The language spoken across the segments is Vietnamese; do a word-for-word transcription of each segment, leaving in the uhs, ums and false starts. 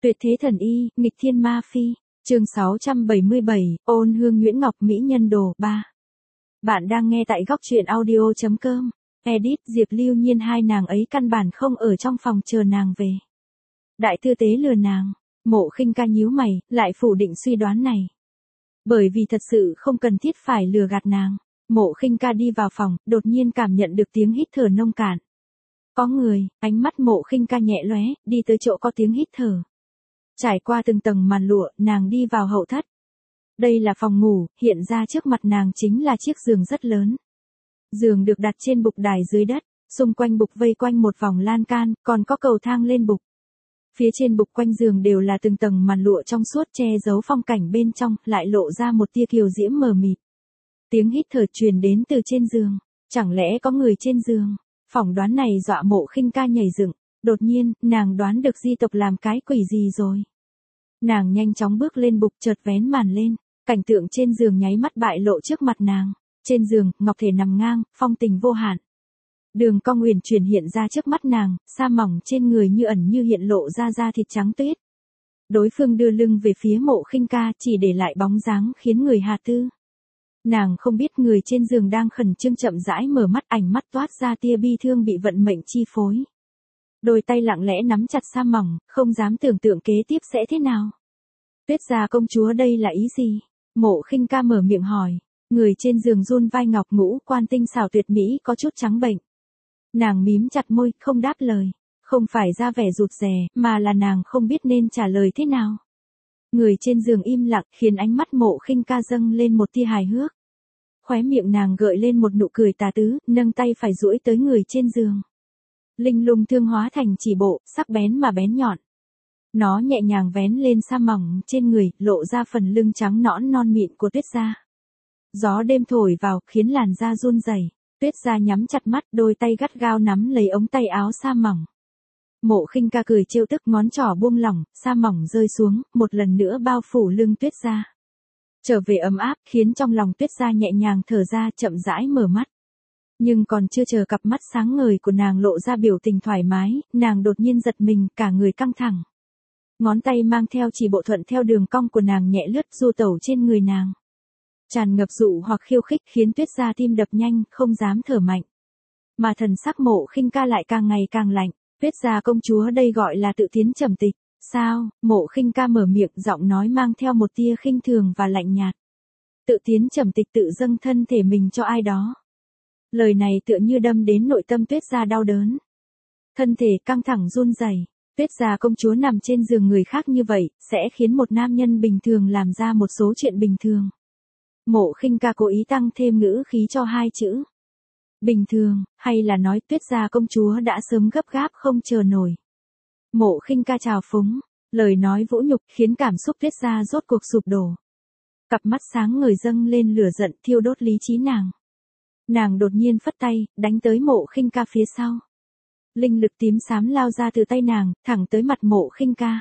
Tuyệt thế thần y, nghịch thiên ma phi. Chương sáu trăm bảy mươi bảy, ôn hương nhuyễn ngọc mỹ nhân đồ ba. Bạn đang nghe tại góc truyện audio chấm com. Edit Diệp Lưu Nhiên, hai nàng ấy căn bản không ở trong phòng chờ nàng về. Đại tư tế lừa nàng. Mộ Khinh Ca nhíu mày, lại phủ định suy đoán này. Bởi vì thật sự không cần thiết phải lừa gạt nàng. Mộ Khinh Ca đi vào phòng, đột nhiên cảm nhận được tiếng hít thở nông cạn. Có người, ánh mắt Mộ Khinh Ca nhẹ lóe, đi tới chỗ có tiếng hít thở. Trải qua từng tầng màn lụa, nàng đi vào hậu thất. Đây là phòng ngủ, hiện ra trước mặt nàng chính là chiếc giường rất lớn. Giường được đặt trên bục đài dưới đất, xung quanh bục vây quanh một vòng lan can, còn có cầu thang lên bục. Phía trên bục quanh giường đều là từng tầng màn lụa trong suốt che giấu phong cảnh bên trong, lại lộ ra một tia kiều diễm mờ mịt. Tiếng hít thở truyền đến từ trên giường, chẳng lẽ có người trên giường? Phỏng đoán này dọa Mộ Khinh Ca nhảy dựng. Đột nhiên, nàng đoán được di tộc làm cái quỷ gì rồi. Nàng nhanh chóng bước lên bục, chợt vén màn lên, cảnh tượng trên giường nháy mắt bại lộ trước mặt nàng. Trên giường, ngọc thể nằm ngang, phong tình vô hạn. Đường cong uyển chuyển hiện ra trước mắt nàng, sa mỏng trên người như ẩn như hiện lộ ra da thịt trắng tuyết. Đối phương đưa lưng về phía Mộ Khinh Ca, chỉ để lại bóng dáng khiến người hà tư. Nàng không biết người trên giường đang khẩn trương chậm rãi mở mắt, ảnh mắt toát ra tia bi thương bị vận mệnh chi phối. Đôi tay lặng lẽ nắm chặt sa mỏng, không dám tưởng tượng kế tiếp sẽ thế nào. Tuyết gia công chúa đây là ý gì? Mộ Khinh Ca mở miệng hỏi. Người trên giường run vai ngọc ngũ quan tinh xảo tuyệt mỹ có chút trắng bệnh. Nàng mím chặt môi, không đáp lời. Không phải ra vẻ rụt rè, mà là nàng không biết nên trả lời thế nào. Người trên giường im lặng khiến ánh mắt Mộ Khinh Ca dâng lên một tia hài hước. Khóe miệng nàng gợi lên một nụ cười tà tứ, nâng tay phải duỗi tới người trên giường. Linh lung thương hóa thành chỉ bộ, sắc bén mà bén nhọn. Nó nhẹ nhàng vén lên sa mỏng trên người, lộ ra phần lưng trắng nõn non mịn của Tuyết gia. Gió đêm thổi vào, khiến làn da run rẩy. Tuyết gia nhắm chặt mắt, đôi tay gắt gao nắm lấy ống tay áo sa mỏng. Mộ Khinh Ca cười trêu tức, ngón trỏ buông lỏng, sa mỏng rơi xuống, một lần nữa bao phủ lưng Tuyết gia. Trở về ấm áp, khiến trong lòng Tuyết gia nhẹ nhàng thở ra, chậm rãi mở mắt. Nhưng còn chưa chờ cặp mắt sáng ngời của nàng lộ ra biểu tình thoải mái, nàng đột nhiên giật mình, cả người căng thẳng. Ngón tay mang theo chỉ bộ thuận theo đường cong của nàng nhẹ lướt du tẩu trên người nàng. Tràn ngập dụ hoặc khiêu khích khiến Tuyết gia tim đập nhanh, không dám thở mạnh. Mà thần sắc Mộ Khinh Ca lại càng ngày càng lạnh. Tuyết gia công chúa đây gọi là tự tiến trầm tịch. Sao? Mộ Khinh Ca mở miệng, giọng nói mang theo một tia khinh thường và lạnh nhạt. Tự tiến trầm tịch, tự dâng thân thể mình cho ai đó. Lời này tựa như đâm đến nội tâm Tuyết gia đau đớn. Thân thể căng thẳng run rẩy. Tuyết gia công chúa nằm trên giường người khác như vậy, sẽ khiến một nam nhân bình thường làm ra một số chuyện bình thường. Mộ Khinh Ca cố ý tăng thêm ngữ khí cho hai chữ. Bình thường, hay là nói Tuyết gia công chúa đã sớm gấp gáp không chờ nổi. Mộ Khinh Ca trào phúng, lời nói vũ nhục khiến cảm xúc Tuyết gia rốt cuộc sụp đổ. Cặp mắt sáng ngời dâng lên lửa giận thiêu đốt lý trí nàng. Nàng đột nhiên phất tay, đánh tới Mộ Khinh Ca phía sau. Linh lực tím xám lao ra từ tay nàng, thẳng tới mặt Mộ Khinh Ca.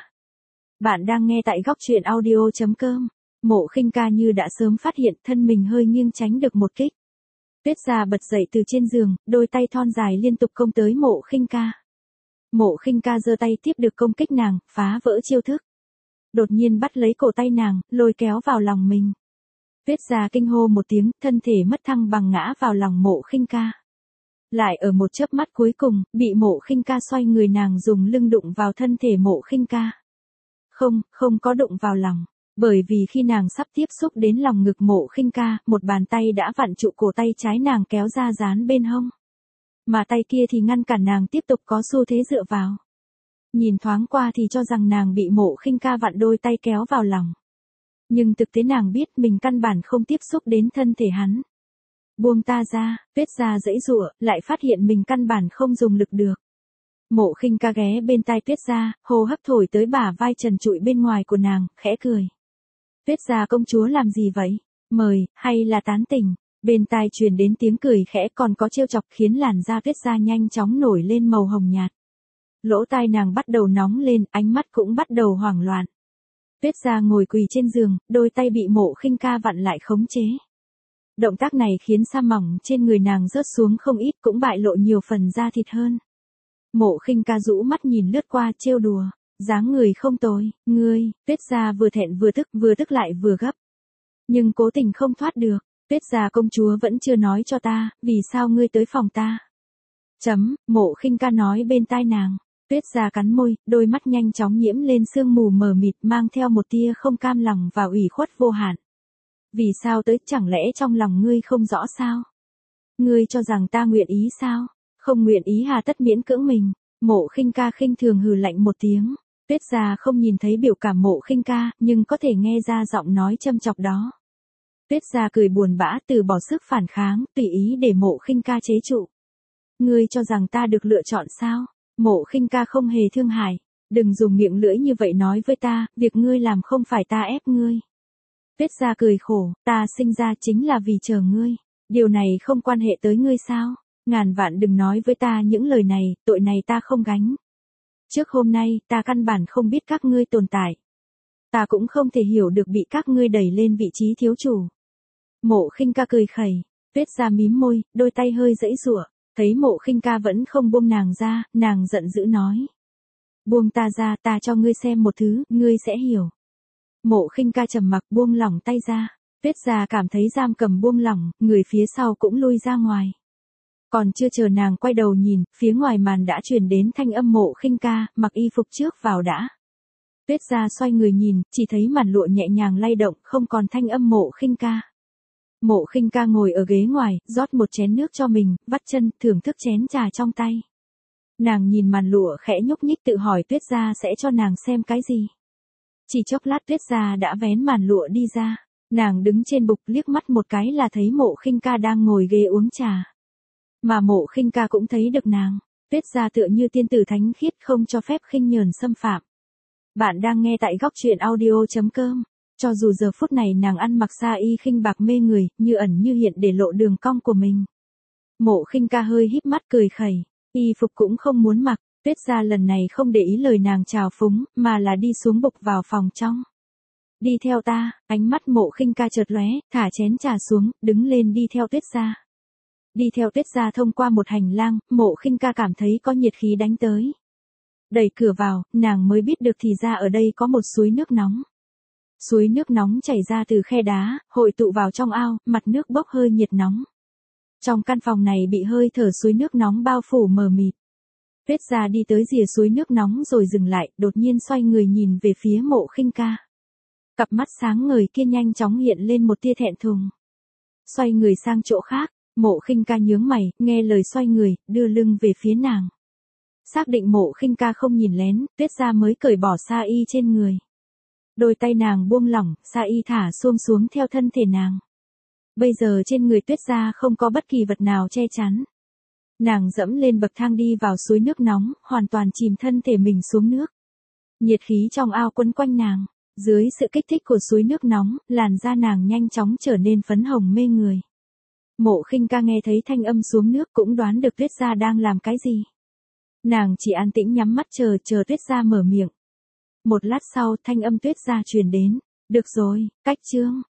Bạn đang nghe tại góc truyện audio chấm com. Mộ Khinh Ca như đã sớm phát hiện, thân mình hơi nghiêng tránh được một kích. Tuyết gia bật dậy từ trên giường, đôi tay thon dài liên tục công tới Mộ Khinh Ca. Mộ Khinh Ca giơ tay tiếp được công kích nàng, phá vỡ chiêu thức. Đột nhiên bắt lấy cổ tay nàng, lôi kéo vào lòng mình. Tuyết gia kinh hô một tiếng, thân thể mất thăng bằng ngã vào lòng Mộ Khinh Ca. Lại ở một chớp mắt cuối cùng, bị Mộ Khinh Ca xoay người, nàng dùng lưng đụng vào thân thể Mộ Khinh Ca. Không, không có đụng vào lòng, bởi vì khi nàng sắp tiếp xúc đến lòng ngực Mộ Khinh Ca, một bàn tay đã vặn trụ cổ tay trái nàng kéo ra dán bên hông. Mà tay kia thì ngăn cản nàng tiếp tục có xu thế dựa vào. Nhìn thoáng qua thì cho rằng nàng bị Mộ Khinh Ca vặn đôi tay kéo vào lòng. Nhưng thực tế nàng biết mình căn bản không tiếp xúc đến thân thể hắn. Buông ta ra, Tuyết gia giãy giụa, lại phát hiện mình căn bản không dùng lực được. Mộ Khinh Ca ghé bên tai Tuyết gia, hô hấp thổi tới bả vai trần trụi bên ngoài của nàng, khẽ cười. Tuyết gia công chúa làm gì vậy? Mời, hay là tán tỉnh? Bên tai truyền đến tiếng cười khẽ, còn có trêu chọc khiến làn da Tuyết gia nhanh chóng nổi lên màu hồng nhạt. Lỗ tai nàng bắt đầu nóng lên, ánh mắt cũng bắt đầu hoảng loạn. Tuyết gia ngồi quỳ trên giường, đôi tay bị Mộ Khinh Ca vặn lại khống chế. Động tác này khiến sa mỏng trên người nàng rớt xuống không ít, cũng bại lộ nhiều phần da thịt hơn. Mộ Khinh Ca rũ mắt nhìn lướt qua, trêu đùa, dáng người không tồi, ngươi, Tuyết Gia vừa thẹn vừa tức, vừa tức lại vừa gấp. Nhưng cố tình không thoát được, Tuyết Gia công chúa vẫn chưa nói cho ta, vì sao ngươi tới phòng ta. Chấm, Mộ Khinh Ca nói bên tai nàng. Tuyết Gia cắn môi, đôi mắt nhanh chóng nhiễm lên sương mù mờ mịt mang theo một tia không cam lòng và ủy khuất vô hạn. Vì sao tới, chẳng lẽ trong lòng ngươi không rõ sao? Ngươi cho rằng ta nguyện ý sao? Không nguyện ý hà tất miễn cưỡng mình. Mộ Khinh Ca khinh thường hừ lạnh một tiếng. Tuyết Gia không nhìn thấy biểu cảm Mộ Khinh Ca, nhưng có thể nghe ra giọng nói châm chọc đó. Tuyết Gia cười buồn bã từ bỏ sức phản kháng, tùy ý để Mộ Khinh Ca chế trụ. Ngươi cho rằng ta được lựa chọn sao? Mộ Khinh Ca không hề thương hại. Đừng dùng miệng lưỡi như vậy nói với ta, việc ngươi làm không phải ta ép ngươi. Tuyết Gia cười khổ, ta sinh ra chính là vì chờ ngươi. Điều này không quan hệ tới ngươi sao? Ngàn vạn đừng nói với ta những lời này, tội này ta không gánh. Trước hôm nay, ta căn bản không biết các ngươi tồn tại. Ta cũng không thể hiểu được bị các ngươi đẩy lên vị trí thiếu chủ. Mộ Khinh Ca cười khẩy, Tuyết Gia mím môi, đôi tay hơi giãy giụa. Thấy Mộ Khinh Ca vẫn không buông nàng ra, nàng giận dữ nói. Buông ta ra, ta cho ngươi xem một thứ, ngươi sẽ hiểu. Mộ Khinh Ca trầm mặc buông lỏng tay ra. Tuyết Gia cảm thấy giam cầm buông lỏng, người phía sau cũng lui ra ngoài. Còn chưa chờ nàng quay đầu nhìn, phía ngoài màn đã truyền đến thanh âm Mộ Khinh Ca, mặc y phục trước vào đã. Tuyết Gia xoay người nhìn, chỉ thấy màn lụa nhẹ nhàng lay động, không còn thanh âm Mộ Khinh Ca. Mộ Khinh Ca ngồi ở ghế ngoài, rót một chén nước cho mình, vắt chân, thưởng thức chén trà trong tay. Nàng nhìn màn lụa khẽ nhúc nhích tự hỏi Tuyết Gia sẽ cho nàng xem cái gì. Chỉ chốc lát Tuyết Gia đã vén màn lụa đi ra. Nàng đứng trên bục liếc mắt một cái là thấy Mộ Khinh Ca đang ngồi ghế uống trà. Mà Mộ Khinh Ca cũng thấy được nàng. Tuyết Gia tựa như tiên tử thánh khiết không cho phép khinh nhờn xâm phạm. Bạn đang nghe tại góc truyện audio chấm com. Cho dù giờ phút này nàng ăn mặc sa y khinh bạc mê người, như ẩn như hiện để lộ đường cong của mình. Mộ Khinh Ca hơi híp mắt cười khẩy, y phục cũng không muốn mặc. Tuyết Gia lần này không để ý lời nàng chào phúng, mà là đi xuống bục vào phòng trong. Đi theo ta, ánh mắt Mộ Khinh Ca chợt lóe, thả chén trà xuống, đứng lên đi theo Tuyết Gia. Đi theo Tuyết Gia thông qua một hành lang, Mộ Khinh Ca cảm thấy có nhiệt khí đánh tới. Đẩy cửa vào, nàng mới biết được thì ra ở đây có một suối nước nóng. Suối nước nóng chảy ra từ khe đá, hội tụ vào trong ao, mặt nước bốc hơi nhiệt nóng. Trong căn phòng này bị hơi thở suối nước nóng bao phủ mờ mịt. Tuyết Gia đi tới rìa suối nước nóng rồi dừng lại, đột nhiên xoay người nhìn về phía Mộ Khinh Ca. Cặp mắt sáng ngời kia nhanh chóng hiện lên một tia thẹn thùng. Xoay người sang chỗ khác, Mộ Khinh Ca nhướng mày, nghe lời xoay người, đưa lưng về phía nàng. Xác định Mộ Khinh Ca không nhìn lén, Tuyết Gia mới cởi bỏ sa y trên người. Đôi tay nàng buông lỏng, sa y thả xuông xuống theo thân thể nàng. Bây giờ trên người Tuyết Gia không có bất kỳ vật nào che chắn. Nàng dẫm lên bậc thang đi vào suối nước nóng, hoàn toàn chìm thân thể mình xuống nước. Nhiệt khí trong ao quấn quanh nàng. Dưới sự kích thích của suối nước nóng, làn da nàng nhanh chóng trở nên phấn hồng mê người. Mộ Khinh Ca nghe thấy thanh âm xuống nước cũng đoán được Tuyết Gia đang làm cái gì. Nàng chỉ an tĩnh nhắm mắt chờ chờ Tuyết Gia mở miệng. Một lát sau thanh âm Tuyết Gia truyền đến. Được rồi, cách chương.